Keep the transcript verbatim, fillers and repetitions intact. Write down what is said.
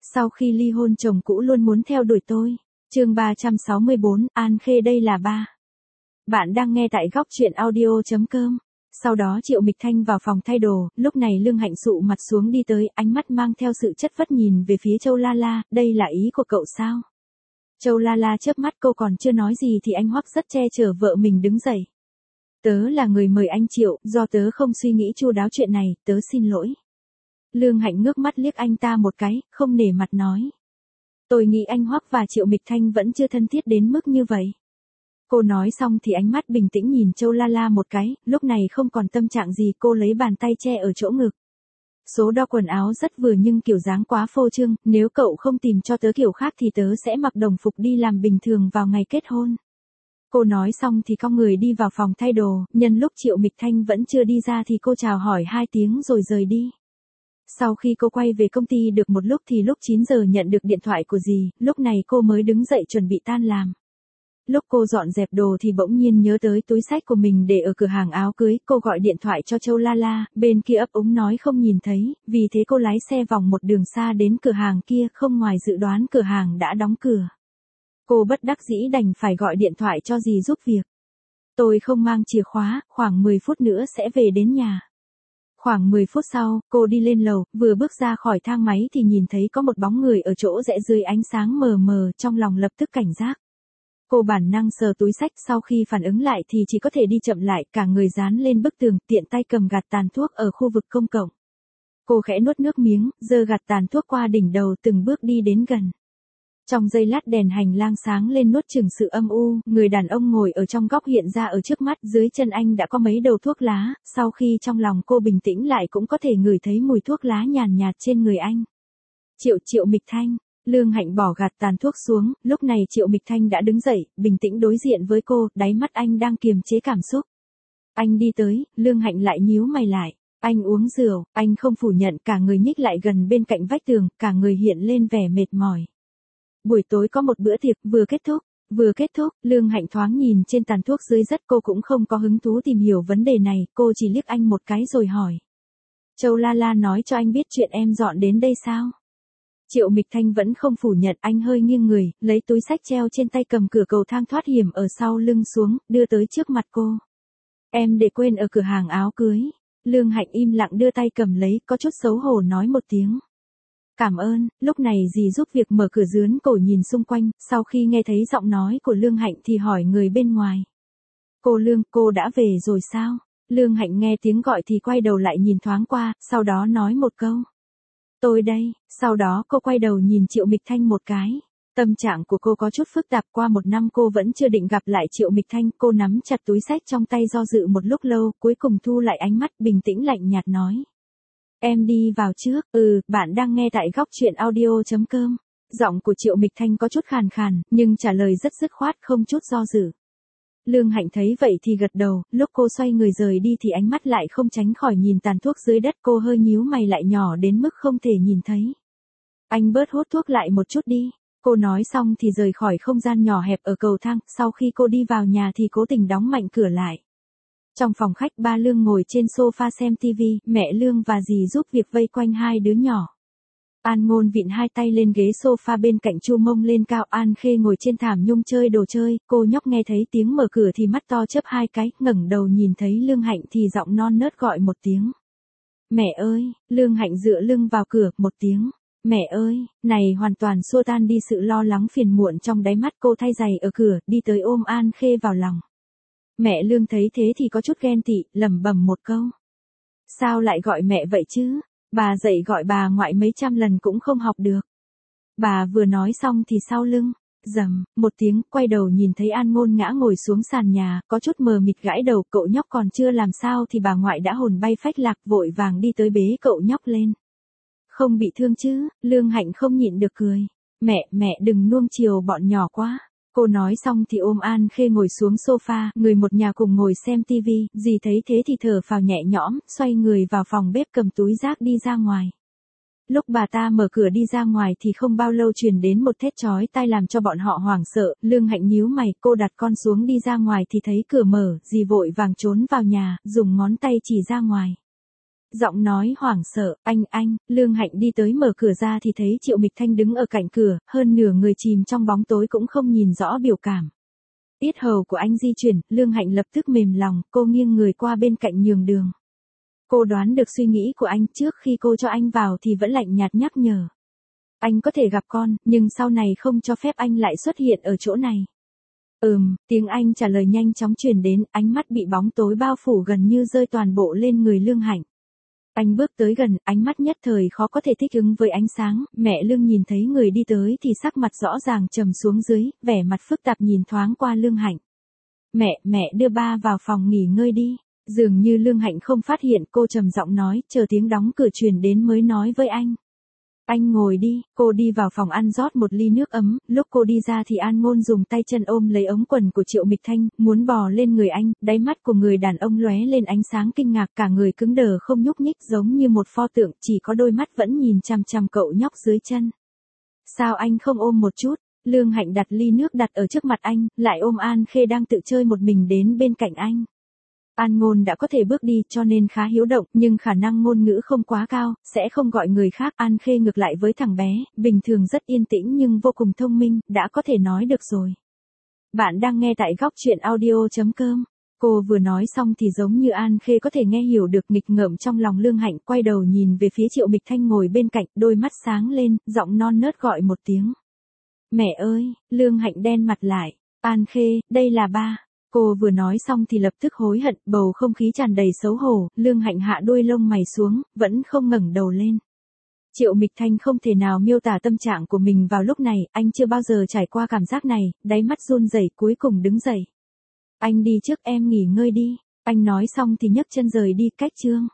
Sau khi ly hôn chồng cũ luôn muốn theo đuổi tôi. Chương ba trăm sáu mươi bốn, An Khê đây là ba. Bạn đang nghe tại góc truyện audio chấm com. Sau đó Triệu Mịch Thanh vào phòng thay đồ, lúc này Lương Hạnh sụ mặt xuống đi tới, ánh mắt mang theo sự chất vất nhìn về phía Châu La La, đây là ý của cậu sao? Châu La La chớp mắt, cô còn chưa nói gì thì anh Hoắc rất che chở vợ mình đứng dậy. Tớ là người mời anh Triệu, do tớ không suy nghĩ chu đáo chuyện này, tớ xin lỗi. Lương Hạnh ngước mắt liếc anh ta một cái, không nể mặt nói. Tôi nghĩ anh Hoắc và Triệu Mịch Thanh vẫn chưa thân thiết đến mức như vậy. Cô nói xong thì ánh mắt bình tĩnh nhìn Châu La La một cái, lúc này không còn tâm trạng gì, cô lấy bàn tay che ở chỗ ngực. Số đo quần áo rất vừa nhưng kiểu dáng quá phô trương, nếu cậu không tìm cho tớ kiểu khác thì tớ sẽ mặc đồng phục đi làm bình thường vào ngày kết hôn. Cô nói xong thì cong người đi vào phòng thay đồ, nhân lúc Triệu Mịch Thanh vẫn chưa đi ra thì cô chào hỏi hai tiếng rồi rời đi. Sau khi cô quay về công ty được một lúc thì lúc chín giờ nhận được điện thoại của dì, lúc này cô mới đứng dậy chuẩn bị tan làm. Lúc cô dọn dẹp đồ thì bỗng nhiên nhớ tới túi xách của mình để ở cửa hàng áo cưới, cô gọi điện thoại cho Châu La La, bên kia ấp úng nói không nhìn thấy, vì thế cô lái xe vòng một đường xa đến cửa hàng kia, không ngoài dự đoán cửa hàng đã đóng cửa. Cô bất đắc dĩ đành phải gọi điện thoại cho dì giúp việc. Tôi không mang chìa khóa, khoảng mười phút nữa sẽ về đến nhà. Khoảng mười phút sau, cô đi lên lầu, vừa bước ra khỏi thang máy thì nhìn thấy có một bóng người ở chỗ rẽ dưới ánh sáng mờ mờ, trong lòng lập tức cảnh giác. Cô bản năng sờ túi xách, sau khi phản ứng lại thì chỉ có thể đi chậm lại, cả người dán lên bức tường, tiện tay cầm gạt tàn thuốc ở khu vực công cộng. Cô khẽ nuốt nước miếng, giơ gạt tàn thuốc qua đỉnh đầu, từng bước đi đến gần. Trong giây lát đèn hành lang sáng lên nuốt chửng sự âm u, người đàn ông ngồi ở trong góc hiện ra ở trước mắt, dưới chân anh đã có mấy đầu thuốc lá, sau khi trong lòng cô bình tĩnh lại cũng có thể ngửi thấy mùi thuốc lá nhàn nhạt trên người anh. Triệu Triệu Mịch Thanh, Lương Hạnh bỏ gạt tàn thuốc xuống, lúc này Triệu Mịch Thanh đã đứng dậy, bình tĩnh đối diện với cô, đáy mắt anh đang kiềm chế cảm xúc. Anh đi tới, Lương Hạnh lại nhíu mày lại. Anh uống rượu, anh không phủ nhận, cả người nhích lại gần bên cạnh vách tường, cả người hiện lên vẻ mệt mỏi. Buổi tối có một bữa tiệc, vừa kết thúc, vừa kết thúc, Lương Hạnh thoáng nhìn trên tàn thuốc dưới rất, cô cũng không có hứng thú tìm hiểu vấn đề này, cô chỉ liếc anh một cái rồi hỏi. Châu La La nói cho anh biết chuyện em dọn đến đây sao? Triệu Mịch Thanh vẫn không phủ nhận, anh hơi nghiêng người, lấy túi xách treo trên tay cầm cửa cầu thang thoát hiểm ở sau lưng xuống, đưa tới trước mặt cô. Em để quên ở cửa hàng áo cưới. Lương Hạnh im lặng đưa tay cầm lấy, có chút xấu hổ nói một tiếng. Cảm ơn, lúc này dì giúp việc mở cửa dướn cổ nhìn xung quanh, sau khi nghe thấy giọng nói của Lương Hạnh thì hỏi người bên ngoài. Cô Lương, cô đã về rồi sao? Lương Hạnh nghe tiếng gọi thì quay đầu lại nhìn thoáng qua, sau đó nói một câu. Tôi đây, sau đó cô quay đầu nhìn Triệu Mịch Thanh một cái. Tâm trạng của cô có chút phức tạp, qua một năm cô vẫn chưa định gặp lại Triệu Mịch Thanh, cô nắm chặt túi xách trong tay do dự một lúc lâu, cuối cùng thu lại ánh mắt bình tĩnh lạnh nhạt nói. Em đi vào trước, ừ, bạn đang nghe tại góc truyện audio chấm com. Giọng của Triệu Mịch Thanh có chút khàn khàn, nhưng trả lời rất dứt khoát, không chút do dự. Lương Hạnh thấy vậy thì gật đầu, lúc cô xoay người rời đi thì ánh mắt lại không tránh khỏi nhìn tàn thuốc dưới đất, cô hơi nhíu mày lại nhỏ đến mức không thể nhìn thấy. Anh bớt hút thuốc lại một chút đi. Cô nói xong thì rời khỏi không gian nhỏ hẹp ở cầu thang, sau khi cô đi vào nhà thì cố tình đóng mạnh cửa lại. Trong phòng khách, ba Lương ngồi trên sofa xem tivi, mẹ Lương và dì giúp việc vây quanh hai đứa nhỏ. An Ngôn vịn hai tay lên ghế sofa bên cạnh, chu mông lên cao, An Khê ngồi trên thảm nhung chơi đồ chơi, cô nhóc nghe thấy tiếng mở cửa thì mắt to chớp hai cái, ngẩng đầu nhìn thấy Lương Hạnh thì giọng non nớt gọi một tiếng. Mẹ ơi, Lương Hạnh dựa lưng vào cửa, một tiếng. Mẹ ơi, này hoàn toàn xua tan đi sự lo lắng phiền muộn trong đáy mắt, cô thay giày ở cửa, đi tới ôm An Khê vào lòng. Mẹ Lương thấy thế thì có chút ghen tị, lẩm bẩm một câu. Sao lại gọi mẹ vậy chứ? Bà dạy gọi bà ngoại mấy trăm lần cũng không học được. Bà vừa nói xong thì sau lưng, rầm, một tiếng, quay đầu nhìn thấy An Ngôn ngã ngồi xuống sàn nhà, có chút mờ mịt gãi đầu, cậu nhóc còn chưa làm sao thì bà ngoại đã hồn bay phách lạc, vội vàng đi tới bế cậu nhóc lên. Không bị thương chứ? Lương Hạnh không nhịn được cười. Mẹ, mẹ đừng nuông chiều bọn nhỏ quá. Cô nói xong thì ôm An Khê ngồi xuống sofa, người một nhà cùng ngồi xem tivi, dì thấy thế thì thở phào nhẹ nhõm, xoay người vào phòng bếp cầm túi rác đi ra ngoài. Lúc bà ta mở cửa đi ra ngoài thì không bao lâu truyền đến một thét chói tai làm cho bọn họ hoảng sợ, Lương Hạnh nhíu mày, cô đặt con xuống đi ra ngoài thì thấy cửa mở, dì vội vàng trốn vào nhà, dùng ngón tay chỉ ra ngoài. Giọng nói hoảng sợ, anh anh, Lương Hạnh đi tới mở cửa ra thì thấy Triệu Mịch Thanh đứng ở cạnh cửa, hơn nửa người chìm trong bóng tối cũng không nhìn rõ biểu cảm. Yết hầu của anh di chuyển, Lương Hạnh lập tức mềm lòng, cô nghiêng người qua bên cạnh nhường đường. Cô đoán được suy nghĩ của anh, trước khi cô cho anh vào thì vẫn lạnh nhạt nhắc nhở. Anh có thể gặp con, nhưng sau này không cho phép anh lại xuất hiện ở chỗ này. Ừm, tiếng Anh trả lời nhanh chóng truyền đến, ánh mắt bị bóng tối bao phủ gần như rơi toàn bộ lên người Lương Hạnh. Anh bước tới gần, ánh mắt nhất thời khó có thể thích ứng với ánh sáng, mẹ Lương nhìn thấy người đi tới thì sắc mặt rõ ràng trầm xuống dưới, vẻ mặt phức tạp nhìn thoáng qua Lương Hạnh. Mẹ, mẹ đưa ba vào phòng nghỉ ngơi đi. Dường như Lương Hạnh không phát hiện, cô trầm giọng nói, chờ tiếng đóng cửa truyền đến mới nói với anh. Anh ngồi đi, cô đi vào phòng ăn rót một ly nước ấm, lúc cô đi ra thì An Ngôn dùng tay chân ôm lấy ống quần của Triệu Mịch Thanh, muốn bò lên người anh, đáy mắt của người đàn ông lóe lên ánh sáng kinh ngạc, cả người cứng đờ không nhúc nhích giống như một pho tượng, chỉ có đôi mắt vẫn nhìn chằm chằm cậu nhóc dưới chân. Sao anh không ôm một chút? Lương Hạnh đặt ly nước đặt ở trước mặt anh, lại ôm An Khê đang tự chơi một mình đến bên cạnh anh. An Ngôn đã có thể bước đi cho nên khá hiếu động, nhưng khả năng ngôn ngữ không quá cao, sẽ không gọi người khác. An Khê ngược lại với thằng bé, bình thường rất yên tĩnh nhưng vô cùng thông minh, đã có thể nói được rồi. Bạn đang nghe tại góc truyện audio chấm com. Cô vừa nói xong thì giống như An Khê có thể nghe hiểu được nghịch ngợm trong lòng Lương Hạnh, quay đầu nhìn về phía Triệu Mịch Thanh ngồi bên cạnh, đôi mắt sáng lên, giọng non nớt gọi một tiếng. Mẹ ơi, Lương Hạnh đen mặt lại. An Khê, đây là ba. Cô vừa nói xong thì lập tức hối hận, bầu không khí tràn đầy xấu hổ, Lương Hạnh hạ đuôi lông mày xuống, vẫn không ngẩng đầu lên. Triệu Mịch Thanh không thể nào miêu tả tâm trạng của mình vào lúc này, anh chưa bao giờ trải qua cảm giác này, đáy mắt run rẩy cuối cùng đứng dậy. Anh đi trước, em nghỉ ngơi đi. Anh nói xong thì nhấc chân rời đi, cách chương.